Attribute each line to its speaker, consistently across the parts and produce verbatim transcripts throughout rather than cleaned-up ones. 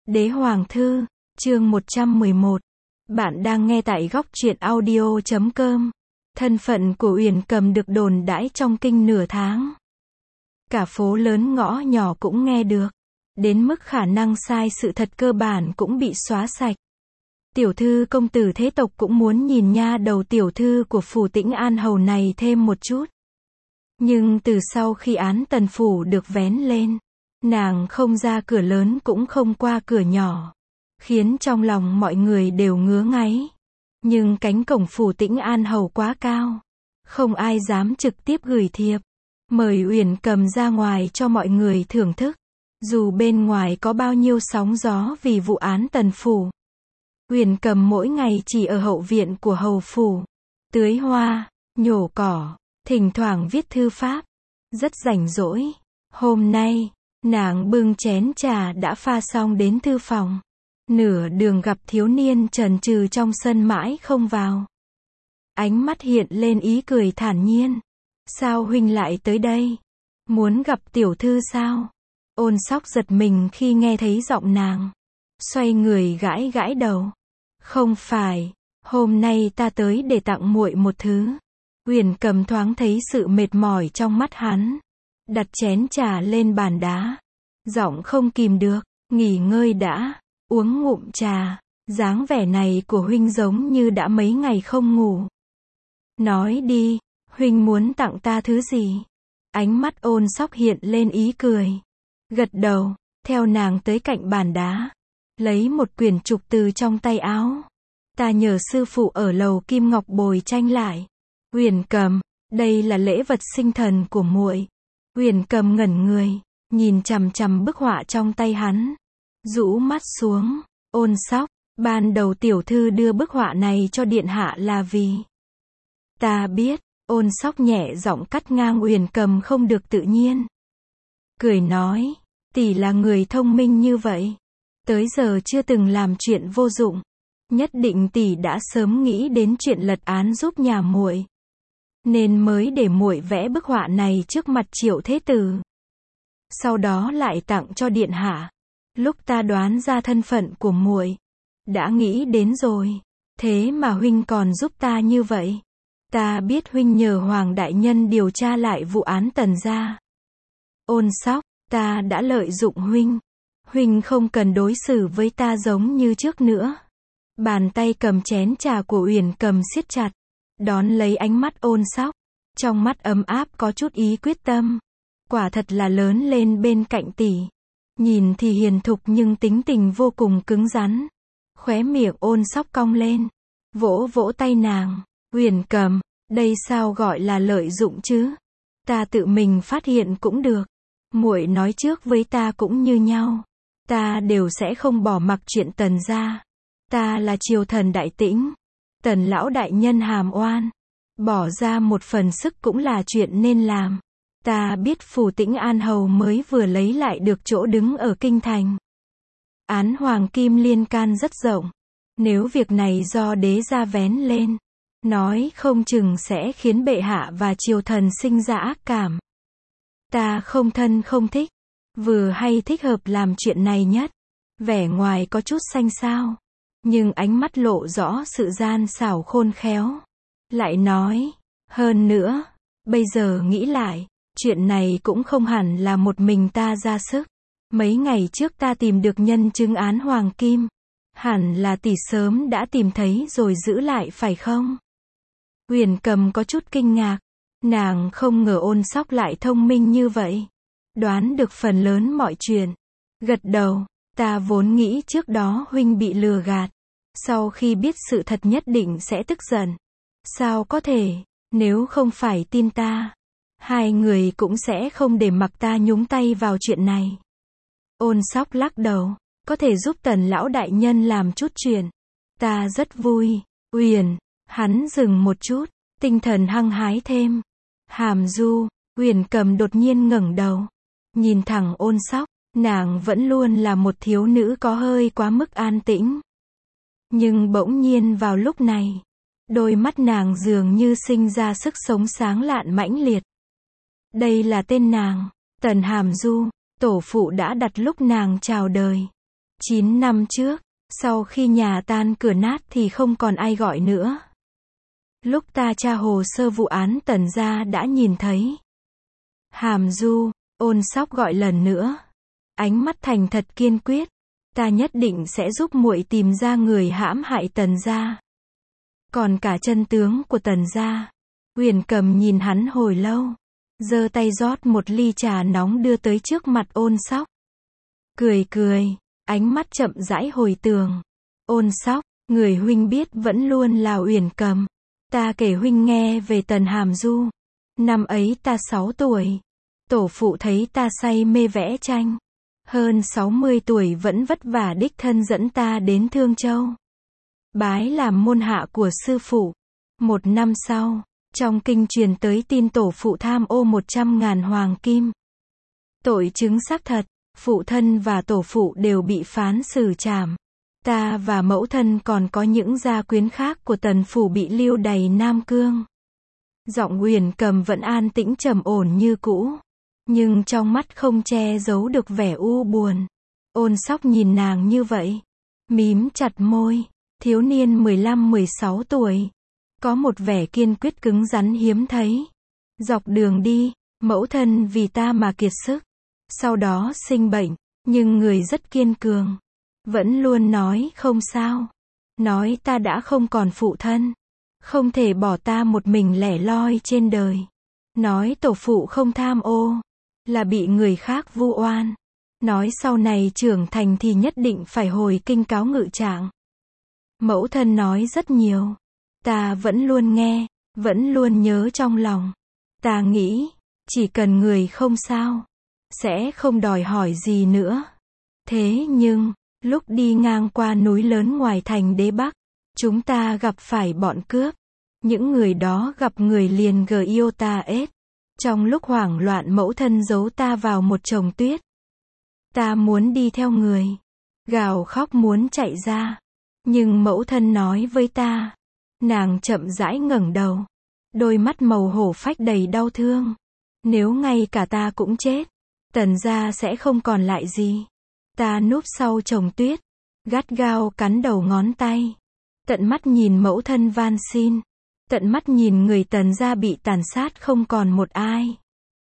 Speaker 1: Đế Hoàng Thư, chương một trăm mười một. Bạn đang nghe tại góc truyện audio chấm com. Thân phận của Uyển Cầm được đồn đãi trong kinh nửa tháng. Cả phố lớn ngõ nhỏ cũng nghe được. Đến mức khả năng sai sự thật cơ bản cũng bị xóa sạch. Tiểu thư công tử thế tộc cũng muốn nhìn nha đầu tiểu thư của phủ Tĩnh An Hầu này thêm một chút. Nhưng từ sau khi án tần phủ được vén lên, nàng không ra cửa lớn cũng không qua cửa nhỏ, khiến trong lòng mọi người đều ngứa ngáy. Nhưng cánh cổng phủ Tĩnh An Hầu quá cao, không ai dám trực tiếp gửi thiệp mời Uyển Cầm ra ngoài cho mọi người thưởng thức. Dù bên ngoài có bao nhiêu sóng gió vì vụ án tần phủ, Uyển Cầm mỗi ngày chỉ ở hậu viện của hầu phủ, tưới hoa, nhổ cỏ, thỉnh thoảng viết thư pháp, rất rảnh rỗi. Hôm nay, nàng bưng chén trà đã pha xong đến thư phòng. Nửa đường gặp thiếu niên chần chừ trong sân mãi không vào. Ánh mắt hiện lên ý cười thản nhiên. Sao huynh lại tới đây? Muốn gặp tiểu thư sao? Ôn Sóc giật mình khi nghe thấy giọng nàng. Xoay người gãi gãi đầu. Không phải, hôm nay ta tới để tặng muội một thứ. Uyển Cầm thoáng thấy sự mệt mỏi trong mắt hắn. Đặt chén trà lên bàn đá. Giọng không kìm được, nghỉ ngơi đã, uống ngụm trà. Dáng vẻ này của huynh giống như đã mấy ngày không ngủ. Nói đi, huynh muốn tặng ta thứ gì? Ánh mắt Ôn Sóc hiện lên ý cười. Gật đầu, theo nàng tới cạnh bàn đá. Lấy một quyển trục từ trong tay áo. Ta nhờ sư phụ ở lầu Kim Ngọc bồi tranh lại. Uyển Cầm, đây là lễ vật sinh thần của muội. Uyển Cầm ngẩn người, nhìn chằm chằm bức họa trong tay hắn, rũ mắt xuống. Ôn Sóc, ban đầu tiểu thư đưa bức họa này cho điện hạ là vì... Ta biết. Ôn Sóc nhẹ giọng cắt ngang Uyển Cầm không được tự nhiên. Cười nói, tỷ là người thông minh như vậy, tới giờ chưa từng làm chuyện vô dụng, nhất định tỷ đã sớm nghĩ đến chuyện lật án giúp nhà muội, nên mới để muội vẽ bức họa này trước mặt Triệu Thế Tử, sau đó lại tặng cho điện hạ. Lúc ta đoán ra thân phận của muội, đã nghĩ đến rồi, thế mà huynh còn giúp ta như vậy. Ta biết huynh nhờ Hoàng đại nhân điều tra lại vụ án Tần gia. Ôn Sóc, ta đã lợi dụng huynh. Huynh không cần đối xử với ta giống như trước nữa. Bàn tay cầm chén trà của Uyển Cầm siết chặt, đón lấy ánh mắt Ôn Sóc. Trong mắt ấm áp có chút ý quyết tâm. Quả thật là lớn lên bên cạnh tỷ. Nhìn thì hiền thục nhưng tính tình vô cùng cứng rắn. Khóe miệng Ôn Sóc cong lên, vỗ vỗ tay nàng. Uyển Cầm, đây sao gọi là lợi dụng chứ? Ta tự mình phát hiện cũng được. Muội nói trước với ta cũng như nhau. Ta đều sẽ không bỏ mặc chuyện Tần gia. Ta là triều thần đại Tĩnh. Tần lão đại nhân hàm oan. Bỏ ra một phần sức cũng là chuyện nên làm. Ta biết phủ Tĩnh An Hầu mới vừa lấy lại được chỗ đứng ở kinh thành. Án Hoàng Kim liên can rất rộng. Nếu việc này do đế gia vén lên, nói không chừng sẽ khiến bệ hạ và triều thần sinh ra ác cảm. Ta không thân không thích, vừa hay thích hợp làm chuyện này nhất. Vẻ ngoài có chút xanh xao, nhưng ánh mắt lộ rõ sự gian xảo khôn khéo. Lại nói, hơn nữa, bây giờ nghĩ lại, chuyện này cũng không hẳn là một mình ta ra sức. Mấy ngày trước ta tìm được nhân chứng án Hoàng Kim. Hẳn là tỷ sớm đã tìm thấy rồi giữ lại phải không? Uyển Cầm có chút kinh ngạc. Nàng không ngờ Ôn Sóc lại thông minh như vậy. Đoán được phần lớn mọi chuyện. Gật đầu, ta vốn nghĩ trước đó huynh bị lừa gạt. Sau khi biết sự thật nhất định sẽ tức giận. Sao có thể, nếu không phải tin ta, hai người cũng sẽ không để mặc ta nhúng tay vào chuyện này. Ôn Sóc lắc đầu, có thể giúp Tần lão đại nhân làm chút chuyện. Ta rất vui. Uyển, hắn dừng một chút, tinh thần hăng hái thêm. Hàm Du, Uyển Cầm đột nhiên ngẩng đầu, nhìn thẳng Ôn Sóc. Nàng vẫn luôn là một thiếu nữ có hơi quá mức an tĩnh. Nhưng bỗng nhiên vào lúc này, đôi mắt nàng dường như sinh ra sức sống sáng lạn mãnh liệt. Đây là tên nàng, Tần Hàm Du, tổ phụ đã đặt lúc nàng chào đời. Chín năm trước, sau khi nhà tan cửa nát thì không còn ai gọi nữa. Lúc ta tra hồ sơ vụ án Tần gia đã nhìn thấy. Hàm Du, Ôn Sóc gọi lần nữa. Ánh mắt thành thật kiên quyết. Ta nhất định sẽ giúp muội tìm ra người hãm hại Tần gia. Còn cả chân tướng của Tần gia. Uyển Cầm nhìn hắn hồi lâu. Giơ tay rót một ly trà nóng đưa tới trước mặt Ôn Sóc. Cười cười, ánh mắt chậm rãi hồi tưởng. Ôn Sóc, người huynh biết vẫn luôn là Uyển Cầm. Ta kể huynh nghe về Tần Hàm Du. Năm ấy ta sáu tuổi. Tổ phụ thấy ta say mê vẽ tranh. Hơn sáu mươi tuổi vẫn vất vả đích thân dẫn ta đến Thương Châu. Bái làm môn hạ của sư phụ. Một năm sau, trong kinh truyền tới tin tổ phụ tham ô một trăm ngàn hoàng kim. Tội chứng xác thật, phụ thân và tổ phụ đều bị phán xử trảm. Ta và mẫu thân còn có những gia quyến khác của Tần phủ bị lưu đày Nam Cương. Giọng Uyển Cầm vẫn an tĩnh trầm ổn như cũ, nhưng trong mắt không che giấu được vẻ u buồn. Ôn Sóc nhìn nàng như vậy, mím chặt môi. Thiếu niên mười lăm mười sáu tuổi, có một vẻ kiên quyết cứng rắn hiếm thấy. Dọc đường đi, mẫu thân vì ta mà kiệt sức, sau đó sinh bệnh, nhưng người rất kiên cường, vẫn luôn nói không sao, nói ta đã không còn phụ thân, không thể bỏ ta một mình lẻ loi trên đời, nói tổ phụ không tham ô, là bị người khác vu oan, nói sau này trưởng thành thì nhất định phải hồi kinh cáo ngự trạng. Mẫu thân nói rất nhiều, ta vẫn luôn nghe, vẫn luôn nhớ trong lòng. Ta nghĩ, chỉ cần người không sao, sẽ không đòi hỏi gì nữa. Thế nhưng, lúc đi ngang qua núi lớn ngoài thành Đế Bắc, chúng ta gặp phải bọn cướp. Những người đó gặp người liền gờ yêu ta ết. Trong lúc hoảng loạn mẫu thân giấu ta vào một chồng tuyết. Ta muốn đi theo người, gào khóc muốn chạy ra. Nhưng mẫu thân nói với ta, nàng chậm rãi ngẩng đầu, đôi mắt màu hổ phách đầy đau thương. Nếu ngay cả ta cũng chết, Tần gia sẽ không còn lại gì. Ta núp sau chồng tuyết, gắt gao cắn đầu ngón tay, tận mắt nhìn mẫu thân van xin, tận mắt nhìn người Tần gia bị tàn sát không còn một ai.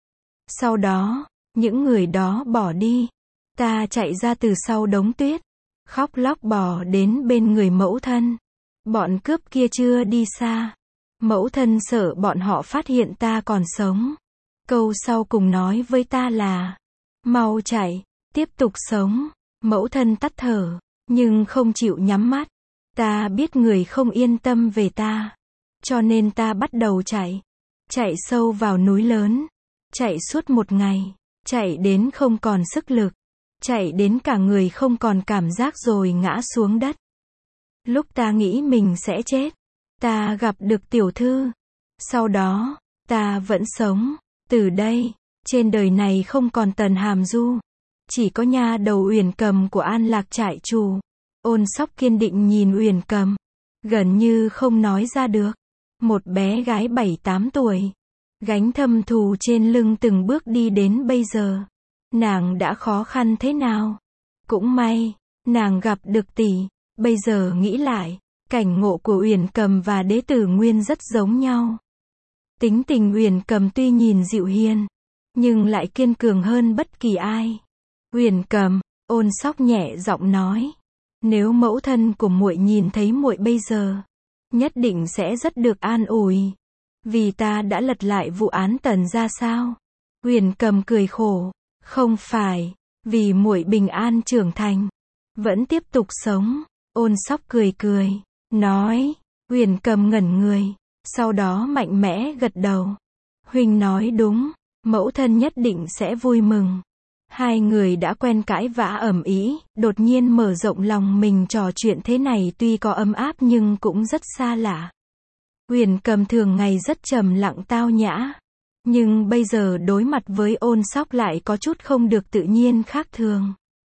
Speaker 1: Sau đó, những người đó bỏ đi, ta chạy ra từ sau đống tuyết, khóc lóc bò đến bên người mẫu thân. Bọn cướp kia chưa đi xa. Mẫu thân sợ bọn họ phát hiện ta còn sống. Câu sau cùng nói với ta là, mau chạy, tiếp tục sống. Mẫu thân tắt thở, nhưng không chịu nhắm mắt. Ta biết người không yên tâm về ta, cho nên ta bắt đầu chạy. Chạy sâu vào núi lớn. Chạy suốt một ngày. Chạy đến không còn sức lực. Chạy đến cả người không còn cảm giác rồi ngã xuống đất. Lúc ta nghĩ mình sẽ chết, ta gặp được tiểu thư. Sau đó, ta vẫn sống. Từ đây, trên đời này không còn Tần Hàm Du. Chỉ có nha đầu Uyển Cầm của An Lạc trại chủ. Ôn Sóc kiên định nhìn Uyển Cầm, gần như không nói ra được. Một bé gái bảy tám tuổi, gánh thâm thù trên lưng từng bước đi đến bây giờ. Nàng đã khó khăn thế nào? Cũng may, nàng gặp được tỷ. Bây giờ nghĩ lại, cảnh ngộ của Uyển Cầm và Đế Tử Nguyên rất giống nhau. Tính tình Uyển Cầm tuy nhìn dịu hiền, nhưng lại kiên cường hơn bất kỳ ai. Uyển Cầm, Ôn Sóc nhẹ giọng nói, nếu mẫu thân của muội nhìn thấy muội bây giờ, nhất định sẽ rất được an ủi. Vì ta đã lật lại vụ án Tần gia sao? Uyển Cầm cười khổ, không phải, vì muội bình an trưởng thành, vẫn tiếp tục sống. Ôn Sóc cười cười, nói, Uyển Cầm ngẩn người, sau đó mạnh mẽ gật đầu. Huynh nói đúng, mẫu thân nhất định sẽ vui mừng. Hai người đã quen cãi vã ầm ĩ, đột nhiên mở rộng lòng mình trò chuyện thế này tuy có ấm áp nhưng cũng rất xa lạ. Uyển Cầm thường ngày rất trầm lặng tao nhã, nhưng bây giờ đối mặt với Ôn Sóc lại có chút không được tự nhiên khác thường.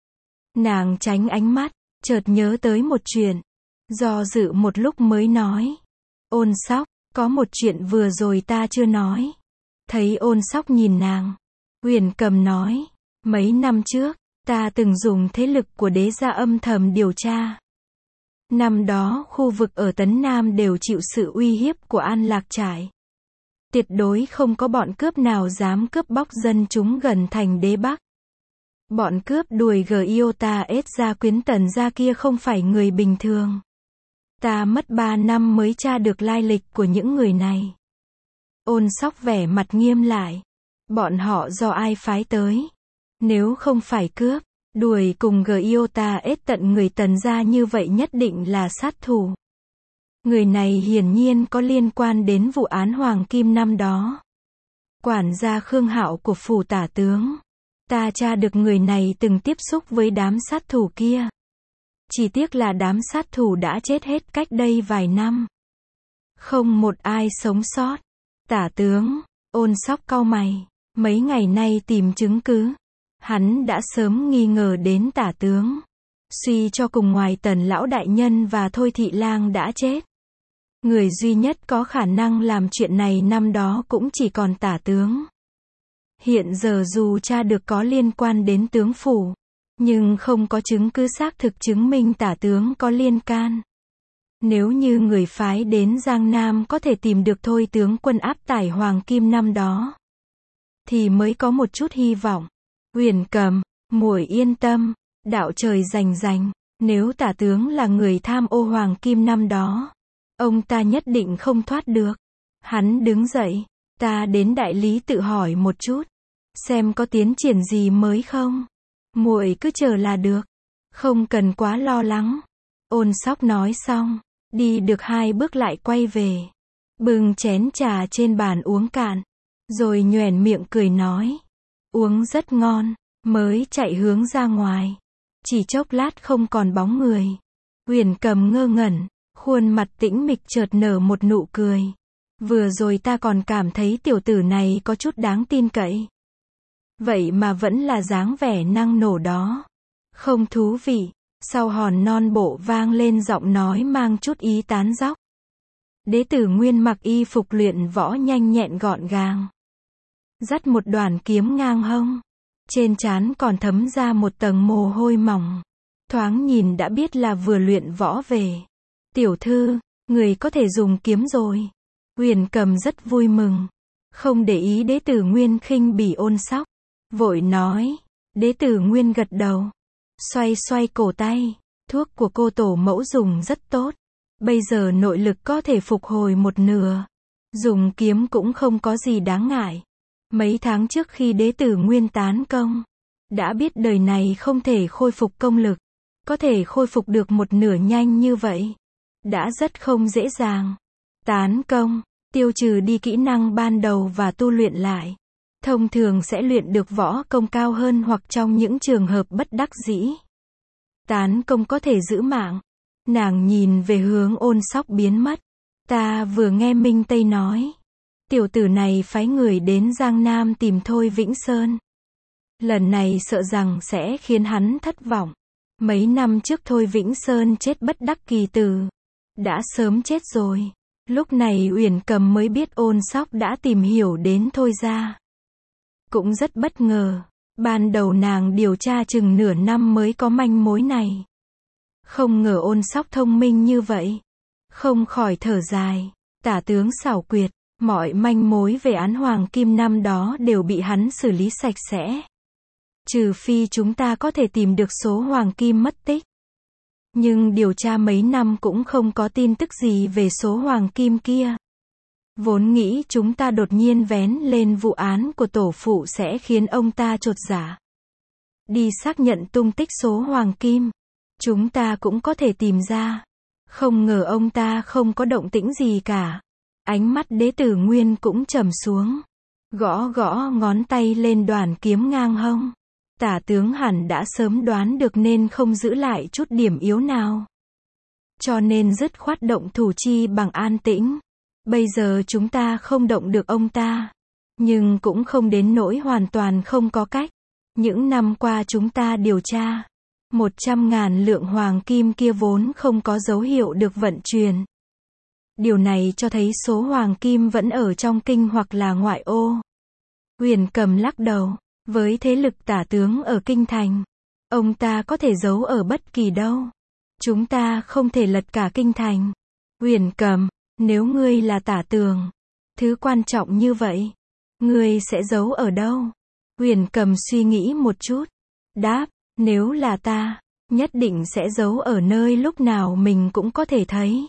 Speaker 1: Nàng tránh ánh mắt, chợt nhớ tới một chuyện, do dự một lúc mới nói. Ôn Sóc, có một chuyện vừa rồi ta chưa nói. Thấy Ôn Sóc nhìn nàng, Uyển Cầm nói, mấy năm trước, Ta từng dùng thế lực của đế gia âm thầm điều tra. Năm đó, khu vực ở Tấn Nam đều chịu sự uy hiếp của An Lạc Trải. Tuyệt đối không có bọn cướp nào dám cướp bóc dân chúng gần thành đế Bắc. Bọn cướp đuổi Giota ết gia quyến Tần gia kia không phải người bình thường. Ta mất ba năm mới tra được lai lịch của những người này. Ôn Sóc vẻ mặt nghiêm lại. Bọn họ do ai phái tới? Nếu không phải cướp, đuổi cùng Giota ết tận người Tần gia như vậy nhất định là sát thủ. Người này hiển nhiên có liên quan đến vụ án Hoàng Kim năm đó. Quản gia Khương Hạo của phủ tả tướng. Ta tra được người này từng tiếp xúc với đám sát thủ kia. Chỉ tiếc là đám sát thủ đã chết hết cách đây vài năm. Không một ai sống sót. Tả tướng, Ôn Sóc cau mày. Mấy ngày nay tìm chứng cứ. Hắn đã sớm nghi ngờ đến tả tướng. Suy cho cùng ngoài Tần lão đại nhân và Thôi thị lang đã chết. Người duy nhất có khả năng làm chuyện này năm đó cũng chỉ còn tả tướng. Hiện giờ dù tra được có liên quan đến tướng phủ, nhưng không có chứng cứ xác thực chứng minh tả tướng có liên can. Nếu như người phái đến Giang Nam có thể tìm được Thôi tướng quân áp tải Hoàng Kim năm đó, thì mới có một chút hy vọng. Huyền Cầm, muội yên tâm, đạo trời rành rành, nếu tả tướng là người tham ô Hoàng Kim năm đó, ông ta nhất định không thoát được. Hắn đứng dậy, ta đến đại lý tự hỏi một chút, xem có tiến triển gì mới không. Muội cứ chờ là được, không cần quá lo lắng. Ôn Sóc nói xong, đi được hai bước lại quay về, bưng chén trà trên bàn uống cạn, rồi nhoẻn miệng cười nói, uống rất ngon, mới chạy hướng ra ngoài. Chỉ chốc lát không còn bóng người. Huyền Cầm ngơ ngẩn, khuôn mặt tĩnh mịch chợt nở một nụ cười. Vừa rồi ta còn cảm thấy tiểu tử này có chút đáng tin cậy. Vậy mà vẫn là dáng vẻ năng nổ đó. Không thú vị. Sau hòn non bộ vang lên giọng nói mang chút ý tán dóc. Đế tử Nguyên mặc y phục luyện võ nhanh nhẹn gọn gàng, dắt một đoàn kiếm ngang hông. Trên trán còn thấm ra một tầng mồ hôi mỏng. Thoáng nhìn đã biết là vừa luyện võ về. Tiểu thư, người có thể dùng kiếm rồi. Huyền Cầm rất vui mừng. Không để ý đế tử Nguyên khinh bỉ Ôn Sóc. Vội nói. Đế tử Nguyên gật đầu. Xoay xoay cổ tay. Thuốc của cô tổ mẫu dùng rất tốt. Bây giờ nội lực có thể phục hồi một nửa. Dùng kiếm cũng không có gì đáng ngại. Mấy tháng trước khi đế tử Nguyên tán công, đã biết đời này không thể khôi phục công lực. Có thể khôi phục được một nửa nhanh như vậy, đã rất không dễ dàng. Tán công, tiêu trừ đi kỹ năng ban đầu và tu luyện lại. Thông thường sẽ luyện được võ công cao hơn hoặc trong những trường hợp bất đắc dĩ. Tán công có thể giữ mạng. Nàng nhìn về hướng Ôn Sóc biến mất. Ta vừa nghe Minh Tây nói. Tiểu tử này phái người đến Giang Nam tìm Thôi Vĩnh Sơn. Lần này sợ rằng sẽ khiến hắn thất vọng. Mấy năm trước Thôi Vĩnh Sơn chết bất đắc kỳ tử. Đã sớm chết rồi. Lúc này Uyển Cầm mới biết Ôn Sóc đã tìm hiểu đến Thôi gia. Cũng rất bất ngờ. Ban đầu nàng điều tra chừng nửa năm mới có manh mối này. Không ngờ Ôn Sóc thông minh như vậy. Không khỏi thở dài. Tả tướng xảo quyệt. Mọi manh mối về án Hoàng Kim năm đó đều bị hắn xử lý sạch sẽ. Trừ phi chúng ta có thể tìm được số Hoàng Kim mất tích. Nhưng điều tra mấy năm cũng không có tin tức gì về số Hoàng Kim kia. Vốn nghĩ chúng ta đột nhiên vén lên vụ án của tổ phụ sẽ khiến ông ta chột dạ. Đi xác nhận tung tích số Hoàng Kim. Chúng ta cũng có thể tìm ra. Không ngờ ông ta không có động tĩnh gì cả. Ánh mắt đế tử Nguyên cũng trầm xuống. Gõ gõ ngón tay lên đoàn kiếm ngang hông. Tả tướng hẳn đã sớm đoán được nên không giữ lại chút điểm yếu nào. Cho nên dứt khoát động thủ chi bằng an tĩnh. Bây giờ chúng ta không động được ông ta. Nhưng cũng không đến nỗi hoàn toàn không có cách. Những năm qua chúng ta điều tra. Một trăm ngàn lượng hoàng kim kia vốn không có dấu hiệu được vận chuyển. Điều này cho thấy số hoàng kim vẫn ở trong kinh hoặc là ngoại ô. Huyền Cầm lắc đầu. Với thế lực tả tướng ở kinh thành, Ông ta có thể giấu ở bất kỳ đâu. Chúng ta không thể lật cả kinh thành. Uyển Cầm, nếu ngươi là Tả Tường, thứ quan trọng như vậy, ngươi sẽ giấu ở đâu? Uyển Cầm suy nghĩ một chút, đáp, nếu là ta, nhất định sẽ giấu ở nơi lúc nào mình cũng có thể thấy.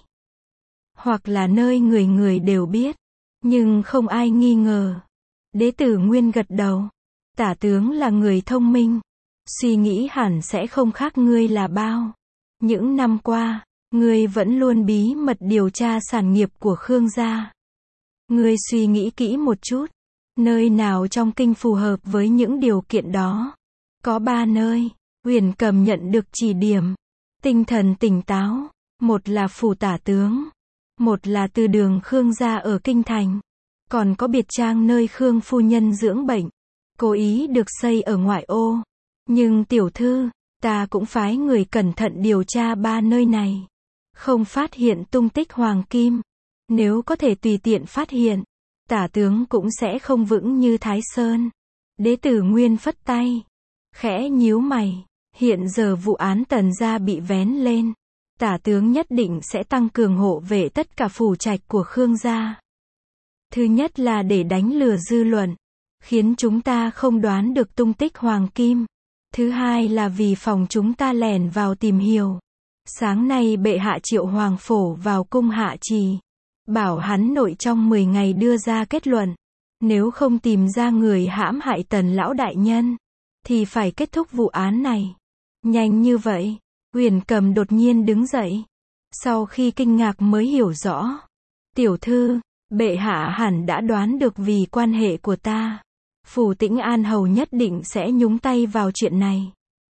Speaker 1: Hoặc là nơi người người đều biết, nhưng không ai nghi ngờ. Đế Tử Nguyên gật đầu. Tả tướng là người thông minh, suy nghĩ hẳn sẽ không khác ngươi là bao. Những năm qua, ngươi vẫn luôn bí mật điều tra sản nghiệp của Khương gia. Ngươi suy nghĩ kỹ một chút, nơi nào trong kinh phù hợp với những điều kiện đó? Có ba nơi. Uyển Cầm nhận được chỉ điểm, tinh thần tỉnh táo. Một là phủ tả tướng, một là từ đường Khương gia ở kinh thành, còn có biệt trang nơi Khương phu nhân dưỡng bệnh, cố ý được xây ở ngoại ô. Nhưng tiểu thư, ta cũng phái người cẩn thận điều tra ba nơi này, không phát hiện tung tích hoàng kim. Nếu có thể tùy tiện phát hiện, Tả tướng cũng sẽ không vững như Thái Sơn. Đế Tử Nguyên phất tay, khẽ nhíu mày. Hiện giờ vụ án Tần gia bị vén lên, Tả tướng nhất định sẽ tăng cường hộ vệ tất cả phủ trạch của Khương gia. Thứ nhất là để đánh lừa dư luận, khiến chúng ta không đoán được tung tích hoàng kim. Thứ hai là vì phòng chúng ta lẻn vào tìm hiểu. Sáng nay bệ hạ triệu hoàng phổ vào cung hạ trì, bảo hắn nội trong mười ngày đưa ra kết luận. Nếu không tìm ra người hãm hại Tần lão đại nhân, thì phải kết thúc vụ án này. Nhanh như vậy? Uyển Cầm đột nhiên đứng dậy. Sau khi kinh ngạc mới hiểu rõ. Tiểu thư, bệ hạ hẳn đã đoán được vì quan hệ của ta. Phủ Tĩnh An hầu nhất định sẽ nhúng tay vào chuyện này.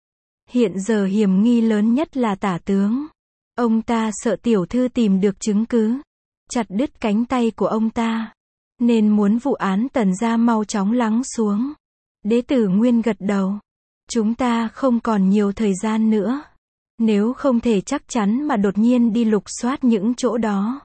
Speaker 1: Hiện giờ hiểm nghi lớn nhất là Tả tướng. Ông ta sợ tiểu thư tìm được chứng cứ, chặt đứt cánh tay của ông ta, nên muốn vụ án Tần gia mau chóng lắng xuống. Đế Tử Nguyên gật đầu. Chúng ta không còn nhiều thời gian nữa. Nếu không thể chắc chắn mà đột nhiên đi lục soát những chỗ đó,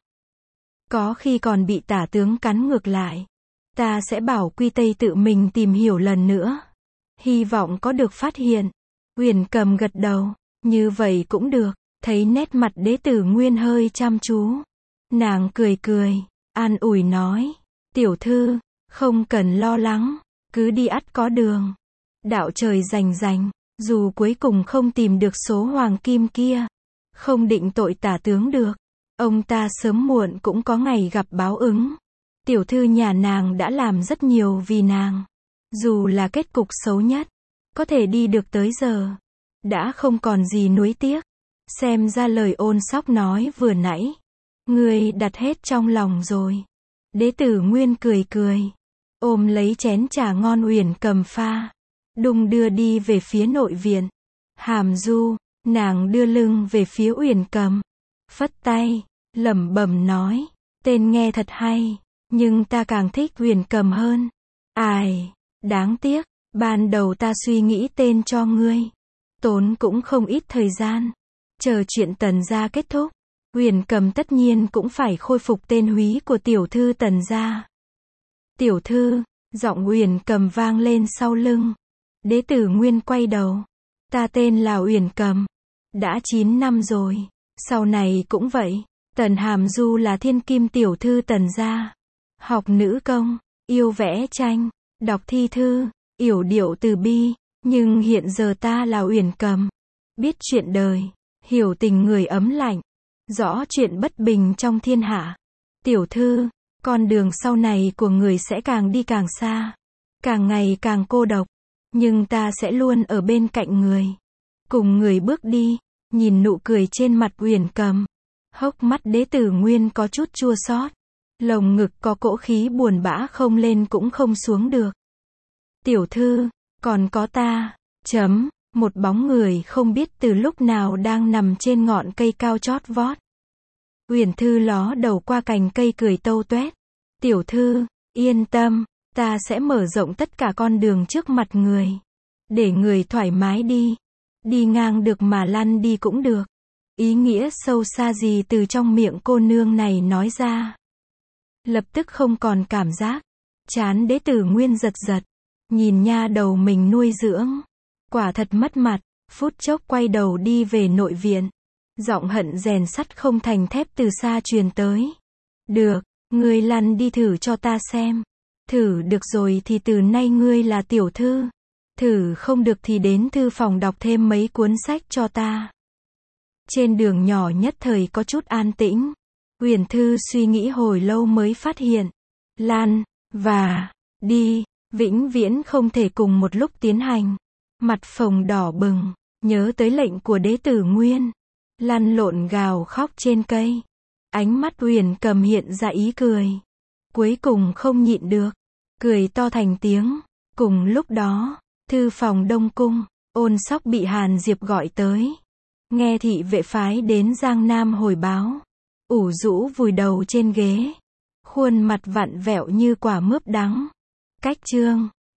Speaker 1: có khi còn bị Tả tướng cắn ngược lại. Ta sẽ bảo Quy Tây tự mình tìm hiểu lần nữa. Hy vọng có được phát hiện. Uyển Cầm gật đầu. Như vậy cũng được. Thấy nét mặt Đế Tử Nguyên hơi chăm chú, nàng cười cười, an ủi nói, tiểu thư, không cần lo lắng, cứ đi ắt có đường. Đạo trời rành rành, dù cuối cùng không tìm được số hoàng kim kia, không định tội Tả tướng được. Ông ta sớm muộn cũng có ngày gặp báo ứng. Tiểu thư nhà nàng đã làm rất nhiều vì nàng. Dù là kết cục xấu nhất, có thể đi được tới giờ, đã không còn gì nuối tiếc. Xem ra lời Ôn Sóc nói vừa nãy, ngươi đặt hết trong lòng rồi. Đế Tử Nguyên cười cười, ôm lấy chén trà ngon Uyển Cầm pha, đung đưa đi về phía nội viện. Hàm Du, nàng đưa lưng về phía Uyển Cầm, phất tay, lẩm bẩm nói, tên nghe thật hay, nhưng ta càng thích Uyển Cầm hơn. Ai, đáng tiếc, ban đầu ta suy nghĩ tên cho ngươi, tốn cũng không ít thời gian. Chờ chuyện Tần gia kết thúc, Uyển Cầm tất nhiên cũng phải khôi phục tên húy của tiểu thư Tần gia. Tiểu thư, giọng Uyển Cầm vang lên sau lưng. Đế Tử Nguyên quay đầu. Ta tên là Uyển Cầm. Đã chín năm rồi. Sau này cũng vậy. Tần Hàm Du là thiên kim tiểu thư Tần gia. Học nữ công, yêu vẽ tranh, đọc thi thư, yểu điệu từ bi. Nhưng hiện giờ ta là Uyển Cầm. Biết chuyện đời, hiểu tình người ấm lạnh, rõ chuyện bất bình trong thiên hạ. Tiểu thư, con đường sau này của người sẽ càng đi càng xa, càng ngày càng cô độc, nhưng ta sẽ luôn ở bên cạnh người, cùng người bước đi. Nhìn nụ cười trên mặt Uyển Cầm, hốc mắt Đế Tử Nguyên có chút chua xót, lồng ngực có cỗ khí buồn bã không lên cũng không xuống được. Tiểu thư, còn có ta, chấm. Một bóng người không biết từ lúc nào đang nằm trên ngọn cây cao chót vót. Uyển Thư ló đầu qua cành cây cười tâu tuét. Tiểu thư, yên tâm, ta sẽ mở rộng tất cả con đường trước mặt người, để người thoải mái đi. Đi ngang được mà lăn đi cũng được. Ý nghĩa sâu xa gì từ trong miệng cô nương này nói ra. Lập tức không còn cảm giác. Trán Đế Tử Nguyên giật giật, nhìn nha đầu mình nuôi dưỡng, quả thật mất mặt. phút chốc quay đầu đi về nội viện. Giọng hận rèn sắt không thành thép từ xa truyền tới. Được, ngươi lăn đi thử cho ta xem. Thử được rồi thì từ nay ngươi là tiểu thư. Thử không được thì đến thư phòng đọc thêm mấy cuốn sách cho ta. Trên đường nhỏ nhất thời có chút an tĩnh. Uyển Thư suy nghĩ hồi lâu mới phát hiện. Lan, và, đi, vĩnh viễn không thể cùng một lúc tiến hành. Mặt phồng đỏ bừng, nhớ tới lệnh của đế tử Nguyên. Lăn lộn gào khóc trên cây. Ánh mắt Uyển Cầm hiện ra ý cười. Cuối cùng không nhịn được. Cười to thành tiếng. Cùng lúc đó, thư phòng Đông Cung, Ôn Sóc bị Hàn Diệp gọi tới. Nghe thị vệ phái đến Giang Nam hồi báo. Ủ rũ vùi đầu trên ghế. Khuôn mặt vặn vẹo như quả mướp đắng. Cách chương